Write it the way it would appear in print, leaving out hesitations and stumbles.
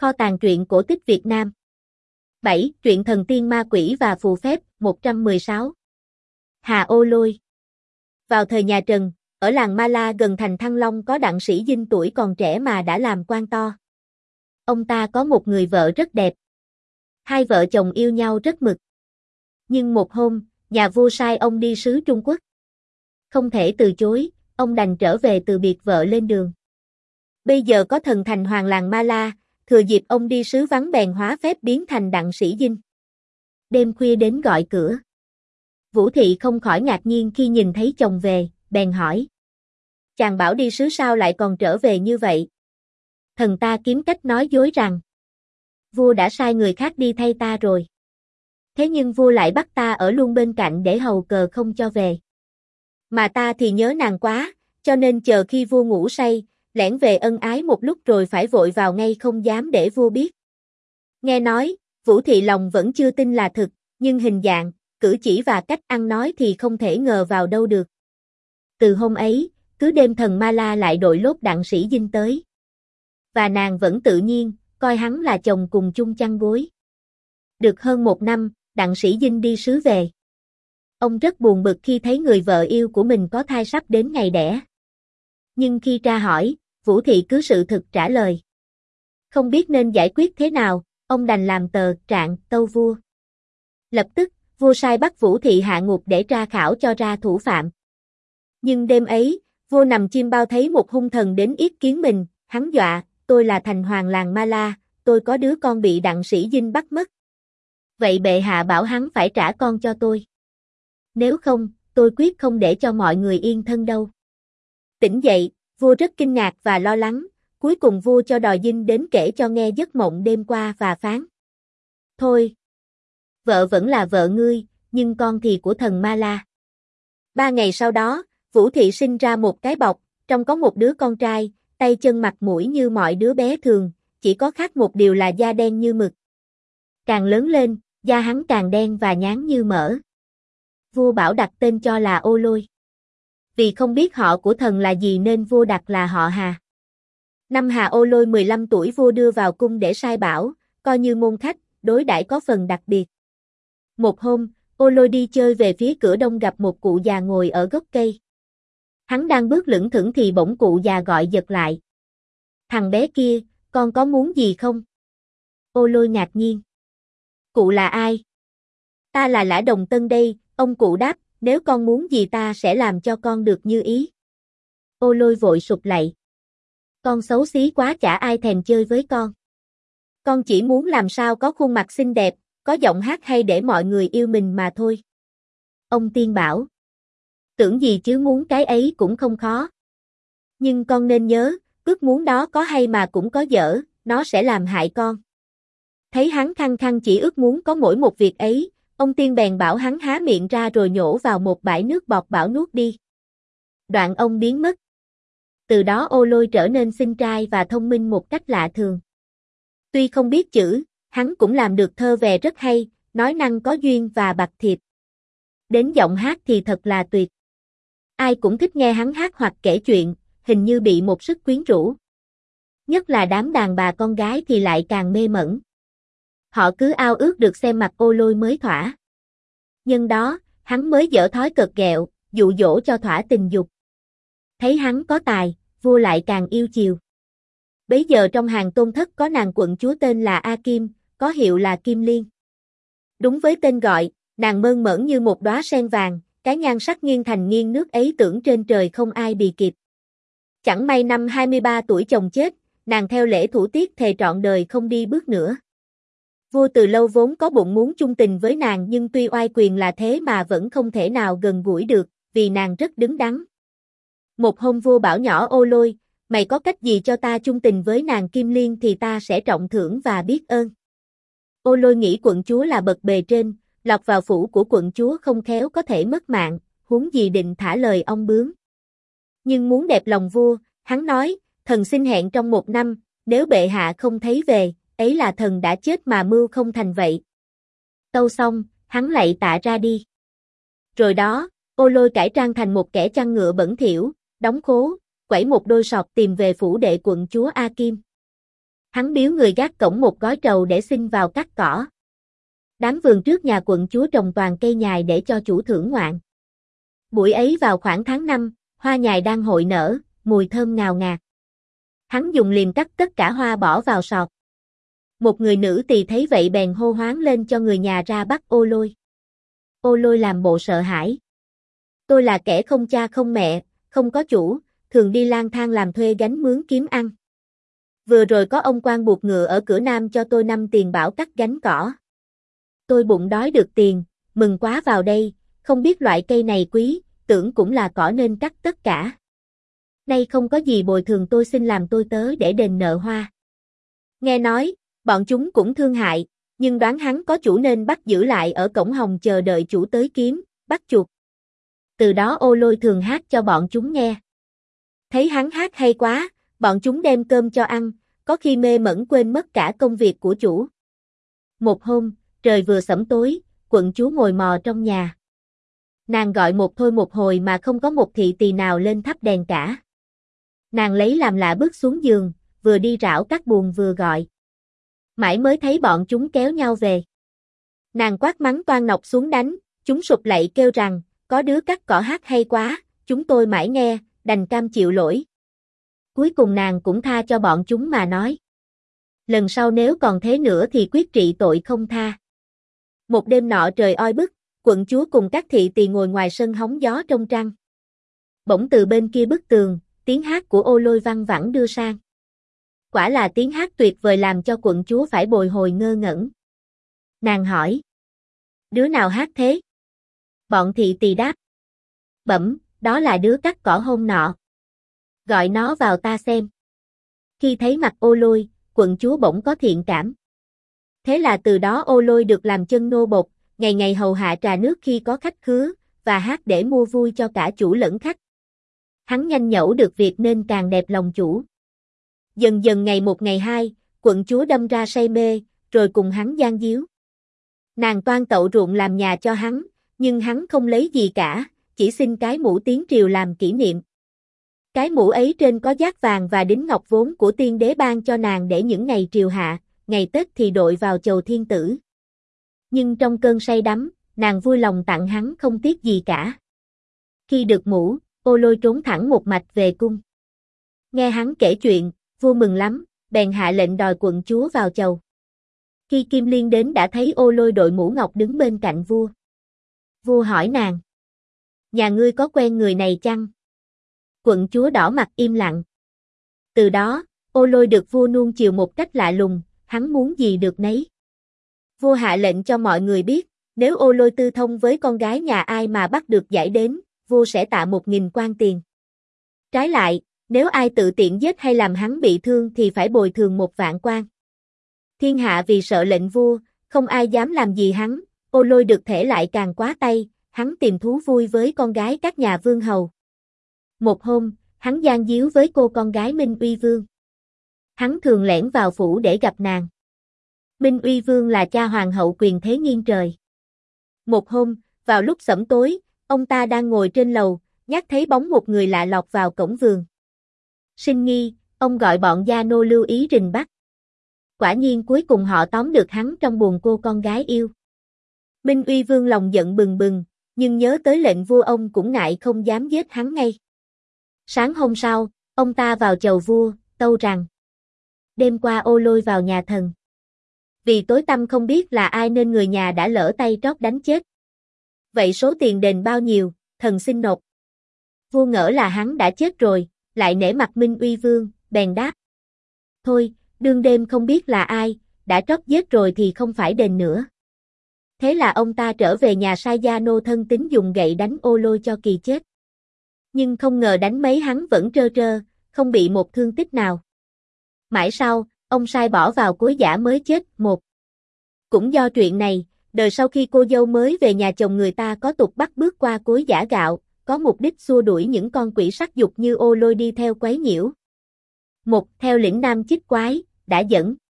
Kho tàng truyện cổ tích Việt Nam. 7. Truyện thần tiên ma quỷ và phù phép, 116. Hà Ô Lôi. Vào thời nhà Trần, ở làng Ma La gần thành Thăng Long có đặng sĩ Dinh tuổi còn trẻ mà đã làm quan to. Ông ta có một người vợ rất đẹp. Hai vợ chồng yêu nhau rất mực. Nhưng một hôm, nhà vua sai ông đi sứ Trung Quốc. Không thể từ chối, ông đành trở về từ biệt vợ lên đường. Bây giờ có thần thành hoàng làng Ma La, thừa dịp ông đi sứ vắng bèn hóa phép biến thành đặng sĩ Dinh. Đêm khuya đến gọi cửa. Vũ Thị không khỏi ngạc nhiên khi nhìn thấy chồng về, bèn hỏi. Chàng bảo đi sứ sao lại còn trở về như vậy? Thần ta kiếm cách nói dối rằng vua đã sai người khác đi thay ta rồi. Thế nhưng vua lại bắt ta ở luôn bên cạnh để hầu cờ không cho về. Mà ta thì nhớ nàng quá, cho nên chờ khi vua ngủ say, lẻn về ân ái một lúc rồi phải vội vào ngay không dám để vua biết. Nghe nói, Vũ Thị lòng vẫn chưa tin là thực, nhưng hình dạng, cử chỉ và cách ăn nói thì không thể ngờ vào đâu được. Từ hôm ấy, cứ đêm thần Ma La lại đội lốt đặng sĩ Dinh tới. Và nàng vẫn tự nhiên, coi hắn là chồng cùng chung chăn gối. Được hơn một năm, đặng sĩ Dinh đi sứ về. Ông rất buồn bực khi thấy người vợ yêu của mình có thai sắp đến ngày đẻ. Nhưng khi tra hỏi, Vũ Thị cứ sự thực trả lời. Không biết nên giải quyết thế nào, ông đành làm tờ trạng tâu vua. Lập tức, vua sai bắt Vũ Thị hạ ngục để tra khảo cho ra thủ phạm. Nhưng đêm ấy, vua nằm chim bao thấy một hung thần đến yết kiến mình, hắn dọa, tôi là thành hoàng làng Ma La, tôi có đứa con bị đặng sĩ Dinh bắt mất. Vậy bệ hạ bảo hắn phải trả con cho tôi. Nếu không, tôi quyết không để cho mọi người yên thân đâu. Tỉnh dậy, vua rất kinh ngạc và lo lắng, cuối cùng vua cho đòi Dinh đến kể cho nghe giấc mộng đêm qua và phán. Thôi, vợ vẫn là vợ ngươi, nhưng con thì của thần Ma La. 3 ngày sau đó, Vũ Thị sinh ra một cái bọc, trong có một đứa con trai, tay chân mặt mũi như mọi đứa bé thường, chỉ có khác một điều là da đen như mực. Càng lớn lên, da hắn càng đen và nhán như mỡ. Vua bảo đặt tên cho là Ô Lôi. Vì không biết họ của thần là gì nên vua đặt là họ Hà. Năm Hà Ô Lôi 15 tuổi vua đưa vào cung để sai bảo, coi như môn khách, đối đãi có phần đặc biệt. Một hôm, Ô Lôi đi chơi về phía cửa đông gặp một cụ già ngồi ở gốc cây. Hắn đang bước lững thững thì bỗng cụ già gọi giật lại. Thằng bé kia, con có muốn gì không? Ô Lôi ngạc nhiên. Cụ là ai? Ta là Lã Đồng Tân đây, ông cụ đáp, nếu con muốn gì ta sẽ làm cho con được như ý. Ô Lôi vội sụp lạy. Con xấu xí quá chả ai thèm chơi với con. Con chỉ muốn làm sao có khuôn mặt xinh đẹp, có giọng hát hay để mọi người yêu mình mà thôi. Ông tiên bảo. Tưởng gì chứ muốn cái ấy cũng không khó. Nhưng con nên nhớ, ước muốn đó có hay mà cũng có dở, nó sẽ làm hại con. Thấy hắn khăng khăng chỉ ước muốn có mỗi một việc ấy, ông tiên bèn bảo hắn há miệng ra rồi nhổ vào một bãi nước bọt bảo nuốt đi. Đoạn ông biến mất. Từ đó Ô Lôi trở nên xinh trai và thông minh một cách lạ thường. Tuy không biết chữ, hắn cũng làm được thơ về rất hay, nói năng có duyên và bạc thiệp. Đến giọng hát thì thật là tuyệt. Ai cũng thích nghe hắn hát hoặc kể chuyện, hình như bị một sức quyến rũ. Nhất là đám đàn bà con gái thì lại càng mê mẩn. Họ cứ ao ước được xem mặt Ô Lôi mới thỏa. Nhân đó, hắn mới dở thói cợt ghẹo, dụ dỗ cho thỏa tình dục. Thấy hắn có tài, vua lại càng yêu chiều. Bấy giờ trong hàng tôn thất có nàng quận chúa tên là A Kim, có hiệu là Kim Liên. Đúng với tên gọi, nàng mơn mởn như một đóa sen vàng, cái nhan sắc nghiêng thành nghiêng nước ấy tưởng trên trời không ai bì kịp. Chẳng may năm 23 tuổi chồng chết, nàng theo lễ thủ tiết thề trọn đời không đi bước nữa. Vua từ lâu vốn có bụng muốn chung tình với nàng nhưng tuy oai quyền là thế mà vẫn không thể nào gần gũi được, vì nàng rất đứng đắn. Một hôm vua bảo nhỏ Ô Lôi, mày có cách gì cho ta chung tình với nàng Kim Liên thì ta sẽ trọng thưởng và biết ơn. Ô Lôi nghĩ quận chúa là bậc bề trên, lọt vào phủ của quận chúa không khéo có thể mất mạng, huống gì định thả lời ong bướm. Nhưng muốn đẹp lòng vua, hắn nói, thần xin hẹn trong 1 năm, nếu bệ hạ không thấy về, ấy là thần đã chết mà mưu không thành vậy. Tâu xong, hắn lạy tạ ra đi. Rồi đó, Ô Lôi cải trang thành một kẻ chăn ngựa bẩn thỉu, đóng khố, quẩy một đôi sọt tìm về phủ đệ quận chúa A Kim. Hắn biếu người gác cổng một gói trầu để xin vào cắt cỏ. Đám vườn trước nhà quận chúa trồng toàn cây nhài để cho chủ thưởng ngoạn. Buổi ấy vào khoảng tháng 5, hoa nhài đang hội nở, mùi thơm ngào ngạt. Hắn dùng liềm cắt tất cả hoa bỏ vào sọt. Một người nữ tỳ thấy vậy bèn hô hoán lên cho người nhà ra bắt Ô Lôi. Ô Lôi làm bộ sợ hãi. Tôi là kẻ không cha không mẹ, không có chủ, thường đi lang thang làm thuê gánh mướn kiếm ăn. Vừa rồi có ông quan buộc ngựa ở cửa Nam cho tôi 5 tiền bảo cắt gánh cỏ. Tôi bụng đói được tiền, mừng quá vào đây, không biết loại cây này quý, tưởng cũng là cỏ nên cắt tất cả. Nay không có gì bồi thường tôi xin làm tôi tớ để đền nợ hoa. Nghe nói, bọn chúng cũng thương hại, nhưng đoán hắn có chủ nên bắt giữ lại ở cổng hồng chờ đợi chủ tới kiếm, bắt chuột. Từ đó Ô Lôi thường hát cho bọn chúng nghe. Thấy hắn hát hay quá, bọn chúng đem cơm cho ăn, có khi mê mẩn quên mất cả công việc của chủ. Một hôm, trời vừa sẫm tối, quận chúa ngồi mò trong nhà. Nàng gọi một thôi một hồi mà không có một thị tỳ nào lên thắp đèn cả. Nàng lấy làm lạ bước xuống giường, vừa đi rảo các buồng vừa gọi. Mãi mới thấy bọn chúng kéo nhau về. Nàng quát mắng toan nọc xuống đánh, chúng sụp lạy kêu rằng, có đứa cắt cỏ hát hay quá, chúng tôi mãi nghe, đành cam chịu lỗi. Cuối cùng nàng cũng tha cho bọn chúng mà nói. Lần sau nếu còn thế nữa thì quyết trị tội không tha. Một đêm nọ trời oi bức, quận chúa cùng các thị tỳ ngồi ngoài sân hóng gió trong trăng. Bỗng từ bên kia bức tường, tiếng hát của Ô Lôi văng vẳng đưa sang. Quả là tiếng hát tuyệt vời làm cho quận chúa phải bồi hồi ngơ ngẩn. Nàng hỏi. Đứa nào hát thế? Bọn thị tỳ đáp. Bẩm, đó là đứa cắt cỏ hôm nọ. Gọi nó vào ta xem. Khi thấy mặt Ô Lôi, quận chúa bỗng có thiện cảm. Thế là từ đó Ô Lôi được làm chân nô bộc, ngày ngày hầu hạ trà nước khi có khách khứa, và hát để mua vui cho cả chủ lẫn khách. Hắn nhanh nhẩu được việc nên càng đẹp lòng chủ. Dần dần ngày một ngày hai, quận chúa đâm ra say mê, rồi cùng hắn gian díu. Nàng toan tậu ruộng làm nhà cho hắn, nhưng hắn không lấy gì cả, chỉ xin cái mũ tiến triều làm kỷ niệm. Cái mũ ấy trên có giác vàng và đính ngọc vốn của tiên đế ban cho nàng để những ngày triều hạ, ngày Tết thì đội vào chầu thiên tử. Nhưng trong cơn say đắm, nàng vui lòng tặng hắn không tiếc gì cả. Khi được mũ, Ô Lôi trốn thẳng một mạch về cung. Nghe hắn kể chuyện, vua mừng lắm, bèn hạ lệnh đòi quận chúa vào chầu. Khi Kim Liên đến đã thấy Ô Lôi đội mũ ngọc đứng bên cạnh vua. Vua hỏi nàng. Nhà ngươi có quen người này chăng? Quận chúa đỏ mặt im lặng. Từ đó, Ô Lôi được vua nuông chiều một cách lạ lùng, hắn muốn gì được nấy. Vua hạ lệnh cho mọi người biết, nếu Ô Lôi tư thông với con gái nhà ai mà bắt được giải đến, vua sẽ tạ 1000 quan tiền. Trái lại, nếu ai tự tiện giết hay làm hắn bị thương thì phải bồi thường 1.000.000 quan. Thiên hạ vì sợ lệnh vua, không ai dám làm gì hắn, Ô Lôi được thể lại càng quá tay, hắn tìm thú vui với con gái các nhà vương hầu. Một hôm, hắn gian díu với cô con gái Minh Uy Vương. Hắn thường lẻn vào phủ để gặp nàng. Minh Uy Vương là cha hoàng hậu quyền thế nghiêng trời. Một hôm, vào lúc sẫm tối, ông ta đang ngồi trên lầu, nhắc thấy bóng một người lạ lọt vào cổng vườn. Sinh nghi, ông gọi bọn gia nô lưu ý rình bắt. Quả nhiên cuối cùng họ tóm được hắn trong buồng cô con gái yêu. Minh Uy Vương lòng giận bừng bừng, nhưng nhớ tới lệnh vua ông cũng ngại không dám giết hắn ngay. Sáng hôm sau, ông ta vào chầu vua, tâu rằng đêm qua Ô Lôi vào nhà thần. Vì tối tăm không biết là ai nên người nhà đã lỡ tay trót đánh chết. Vậy số tiền đền bao nhiêu, thần xin nộp. Vua ngỡ là hắn đã chết rồi, lại nể mặt Minh Uy Vương, bèn đáp. Thôi, đương đêm không biết là ai, đã trót giết rồi thì không phải đền nữa. Thế là ông ta trở về nhà sai gia nô thân tín dùng gậy đánh Ô Lôi cho kỳ chết. Nhưng không ngờ đánh mấy hắn vẫn trơ trơ, không bị một thương tích nào. Mãi sau, ông sai bỏ vào cối giã mới chết một. Cũng do chuyện này, đời sau khi cô dâu mới về nhà chồng người ta có tục bắt bước qua cối giã gạo, có mục đích xua đuổi những con quỷ sắc dục như Ô Lôi đi theo quấy nhiễu. Một theo lĩnh nam chích quái, đã dẫn.